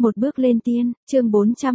Một bước lên tiên, chương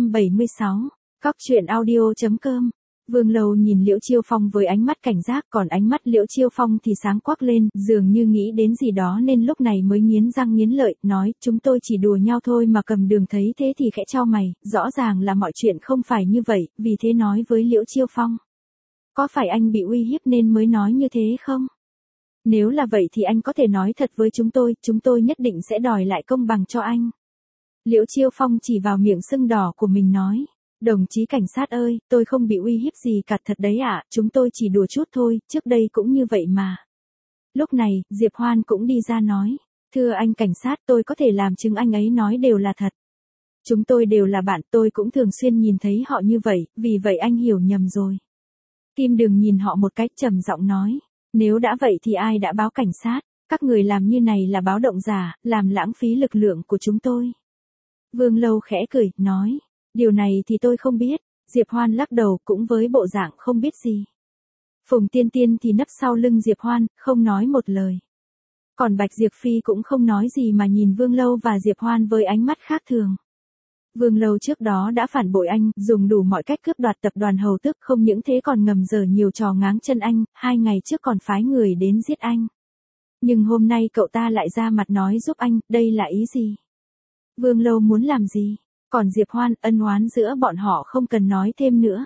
476. Cóc truyện audio.com. Vương Lâu nhìn Liễu Chiêu Phong với ánh mắt cảnh giác, còn ánh mắt Liễu Chiêu Phong thì sáng quắc lên, dường như nghĩ đến gì đó nên lúc này mới nghiến răng nghiến lợi, nói, chúng tôi chỉ đùa nhau thôi mà. Cầm Đường thấy thế thì khẽ chau mày, rõ ràng là mọi chuyện không phải như vậy, vì thế nói với Liễu Chiêu Phong. Có phải anh bị uy hiếp nên mới nói như thế không? Nếu là vậy thì anh có thể nói thật với chúng tôi nhất định sẽ đòi lại công bằng cho anh. Liễu Chiêu Phong chỉ vào miệng sưng đỏ của mình nói. Đồng chí cảnh sát ơi, tôi không bị uy hiếp gì cả thật đấy ạ, chúng tôi chỉ đùa chút thôi, trước đây cũng như vậy mà. Lúc này, Diệp Hoan cũng đi ra nói. Thưa anh cảnh sát, tôi có thể làm chứng anh ấy nói đều là thật. Chúng tôi đều là bạn, tôi cũng thường xuyên nhìn thấy họ như vậy, vì vậy anh hiểu nhầm rồi. Kim Đường nhìn họ một cách trầm giọng nói. Nếu đã vậy thì ai đã báo cảnh sát? Các người làm như này là báo động giả, làm lãng phí lực lượng của chúng tôi. Vương Lâu khẽ cười, nói. Điều này thì tôi không biết. Diệp Hoan lắc đầu cũng với bộ dạng không biết gì. Phùng Tiên Tiên thì nấp sau lưng Diệp Hoan, không nói một lời. Còn Bạch Diệp Phi cũng không nói gì mà nhìn Vương Lâu và Diệp Hoan với ánh mắt khác thường. Vương Lâu trước đó đã phản bội anh, dùng đủ mọi cách cướp đoạt tập đoàn Hầu Tước, không những thế còn ngầm giở nhiều trò ngáng chân anh, 2 ngày trước còn phái người đến giết anh. Nhưng hôm nay cậu ta lại ra mặt nói giúp anh, đây là ý gì? Vương Lâu muốn làm gì? Còn Diệp Hoan, ân oán giữa bọn họ không cần nói thêm nữa.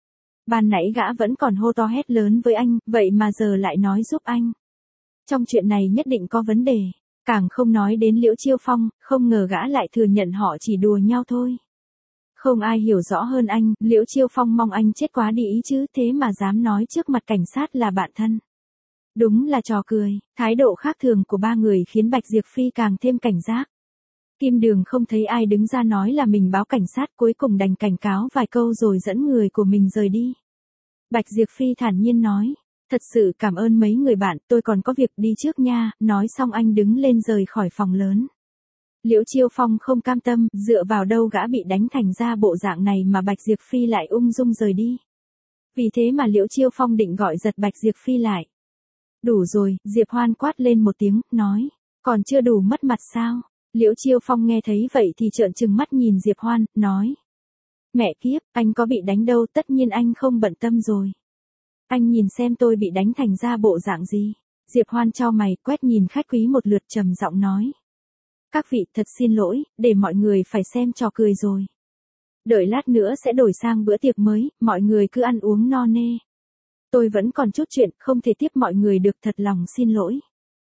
Ban nãy gã vẫn còn hô to hét lớn với anh, vậy mà giờ lại nói giúp anh. Trong chuyện này nhất định có vấn đề. Càng không nói đến Liễu Chiêu Phong, không ngờ gã lại thừa nhận họ chỉ đùa nhau thôi. Không ai hiểu rõ hơn anh, Liễu Chiêu Phong mong anh chết quá đi ý chứ, thế mà dám nói trước mặt cảnh sát là bạn thân. Đúng là trò cười, thái độ khác thường của ba người khiến Bạch Diệp Phi càng thêm cảnh giác. Kim Đường không thấy ai đứng ra nói là mình báo cảnh sát, cuối cùng đành cảnh cáo vài câu rồi dẫn người của mình rời đi. Bạch Diệp Phi thản nhiên nói. Thật sự cảm ơn mấy người bạn, tôi còn có việc đi trước nha, nói xong anh đứng lên rời khỏi phòng lớn. Liễu Chiêu Phong không cam tâm, dựa vào đâu gã bị đánh thành ra bộ dạng này mà Bạch Diệp Phi lại ung dung rời đi. Vì thế mà Liễu Chiêu Phong định gọi giật Bạch Diệp Phi lại. Đủ rồi, Diệp Hoan quát lên một tiếng, nói, còn chưa đủ mất mặt sao? Liễu Chiêu Phong nghe thấy vậy thì trợn trừng mắt nhìn Diệp Hoan, nói. Mẹ kiếp, anh có bị đánh đâu, tất nhiên anh không bận tâm rồi. Anh nhìn xem tôi bị đánh thành ra bộ dạng gì. Diệp Hoan chau mày, quét nhìn khách quý một lượt trầm giọng nói. Các vị thật xin lỗi, để mọi người phải xem trò cười rồi. Đợi lát nữa sẽ đổi sang bữa tiệc mới, mọi người cứ ăn uống no nê. Tôi vẫn còn chút chuyện, không thể tiếp mọi người được, thật lòng xin lỗi.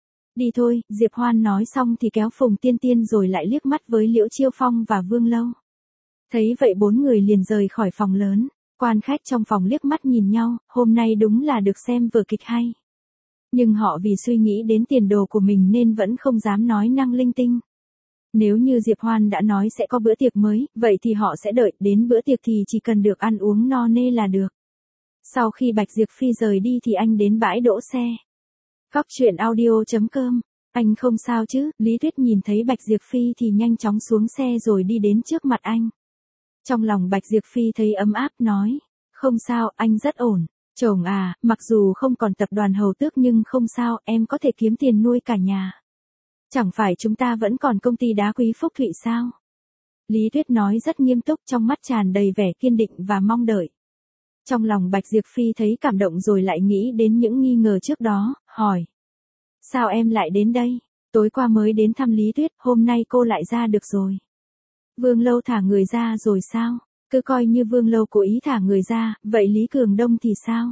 Đi thôi, Diệp Hoan nói xong thì kéo Phùng Tiên Tiên rồi lại liếc mắt với Liễu Chiêu Phong và Vương Lâu. Thấy vậy 4 người liền rời khỏi phòng lớn. Quan khách trong phòng liếc mắt nhìn nhau, hôm nay đúng là được xem vở kịch hay. Nhưng họ vì suy nghĩ đến tiền đồ của mình nên vẫn không dám nói năng linh tinh. Nếu như Diệp Hoan đã nói sẽ có bữa tiệc mới, vậy thì họ sẽ đợi, đến bữa tiệc thì chỉ cần được ăn uống no nê là được. Sau khi Bạch Diệp Phi rời đi thì anh đến bãi đỗ xe. Cóc truyện audio.com. Anh không sao chứ? Lý Tuyết nhìn thấy Bạch Diệp Phi thì nhanh chóng xuống xe rồi đi đến trước mặt anh. Trong lòng Bạch Diệp Phi thấy ấm áp nói. Không sao, anh rất ổn. Chồng à, mặc dù không còn tập đoàn Hầu Tước nhưng không sao, em có thể kiếm tiền nuôi cả nhà. Chẳng phải chúng ta vẫn còn công ty đá quý Phúc Thụy sao? Lý Tuyết nói rất nghiêm túc, trong mắt tràn đầy vẻ kiên định và mong đợi. Trong lòng Bạch Diệp Phi thấy cảm động rồi lại nghĩ đến những nghi ngờ trước đó, hỏi. Sao em lại đến đây? Tối qua mới đến thăm Lý Tuyết, hôm nay cô lại ra được rồi. Vương Lâu thả người ra rồi sao? Cứ coi như Vương Lâu cố ý thả người ra, vậy Lý Cường Đông thì sao?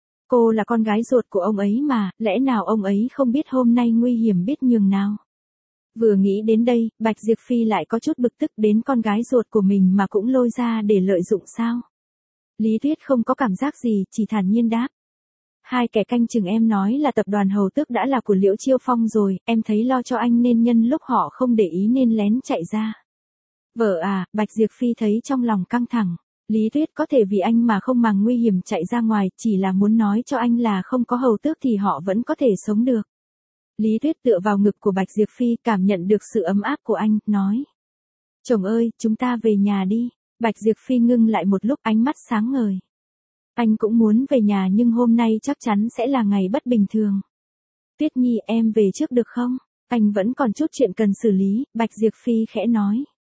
Cô là con gái ruột của ông ấy mà, lẽ nào ông ấy không biết hôm nay nguy hiểm biết nhường nào? Vừa nghĩ đến đây, Bạch Diệp Phi lại có chút bực tức, đến con gái ruột của mình mà cũng lôi ra để lợi dụng sao? Lý Tuyết không có cảm giác gì, chỉ thản nhiên đáp. 2 kẻ canh chừng em nói là tập đoàn Hầu Tước đã là của Liễu Chiêu Phong rồi, em thấy lo cho anh nên nhân lúc họ không để ý nên lén chạy ra. Vợ à, Bạch Diệp Phi thấy trong lòng căng thẳng. Lý Tuyết có thể vì anh mà không màng nguy hiểm chạy ra ngoài, chỉ là muốn nói cho anh là không có Hầu Tước thì họ vẫn có thể sống được. Lý Tuyết tựa vào ngực của Bạch Diệp Phi, cảm nhận được sự ấm áp của anh, nói. Chồng ơi, chúng ta về nhà đi. Bạch Diệp Phi ngưng lại một lúc, ánh mắt sáng ngời. Anh cũng muốn về nhà nhưng hôm nay chắc chắn sẽ là ngày bất bình thường. Tuyết Nhi, em về trước được không? Anh vẫn còn chút chuyện cần xử lý, Bạch Diệp Phi khẽ nói.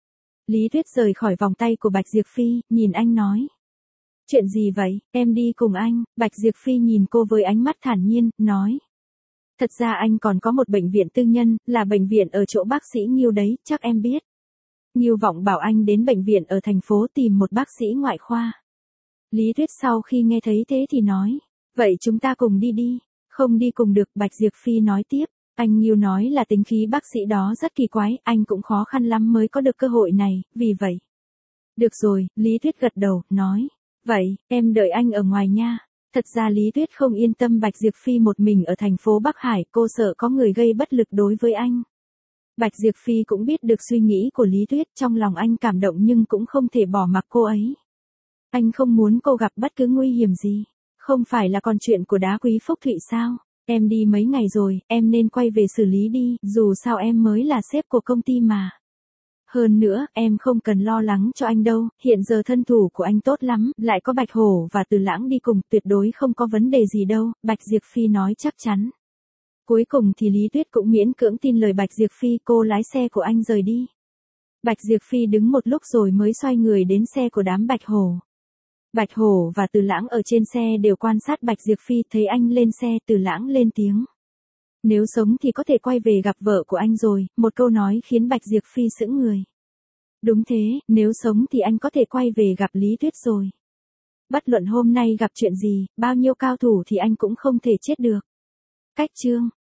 Lý Tuyết rời khỏi vòng tay của Bạch Diệp Phi, nhìn anh nói. Chuyện gì vậy, em đi cùng anh. Bạch Diệp Phi nhìn cô với ánh mắt thản nhiên, nói. Thật ra anh còn có một bệnh viện tư nhân, là bệnh viện ở chỗ bác sĩ Nghiêu đấy, chắc em biết. Nghiêu Vọng bảo anh đến bệnh viện ở thành phố tìm một bác sĩ ngoại khoa. Lý Tuyết sau khi nghe thấy thế thì nói. Vậy chúng ta cùng đi đi. Không đi cùng được, Bạch Diệp Phi nói tiếp. Anh Nghiêu nói là tính khí bác sĩ đó rất kỳ quái, anh cũng khó khăn lắm mới có được cơ hội này, vì vậy. Được rồi, Lý Tuyết gật đầu, nói. Vậy, em đợi anh ở ngoài nha. Thật ra Lý Tuyết không yên tâm Bạch Diệp Phi một mình ở thành phố Bắc Hải, cô sợ có người gây bất lực đối với anh. Bạch Diệp Phi cũng biết được suy nghĩ của Lý Tuyết, trong lòng anh cảm động nhưng cũng không thể bỏ mặc cô ấy. Anh không muốn cô gặp bất cứ nguy hiểm gì. Không phải là còn chuyện của Đá Quý Phúc Thụy sao? Em đi mấy ngày rồi, em nên quay về xử lý đi, dù sao em mới là sếp của công ty mà. Hơn nữa, em không cần lo lắng cho anh đâu, hiện giờ thân thủ của anh tốt lắm, lại có Bạch Hổ và Từ Lãng đi cùng, tuyệt đối không có vấn đề gì đâu, Bạch Diệp Phi nói chắc chắn. Cuối cùng thì Lý Tuyết cũng miễn cưỡng tin lời Bạch Diệp Phi, cô lái xe của anh rời đi. Bạch Diệp Phi đứng một lúc rồi mới xoay người đến xe của đám Bạch Hổ. Bạch Hổ và Từ Lãng ở trên xe đều quan sát Bạch Diệp Phi, thấy anh lên xe, Từ Lãng lên tiếng. Nếu sống thì có thể quay về gặp vợ của anh rồi, một câu nói khiến Bạch Diệp Phi sững người. Đúng thế, nếu sống thì anh có thể quay về gặp Lý Tuyết rồi. Bất luận hôm nay gặp chuyện gì, bao nhiêu cao thủ thì anh cũng không thể chết được. Cách chương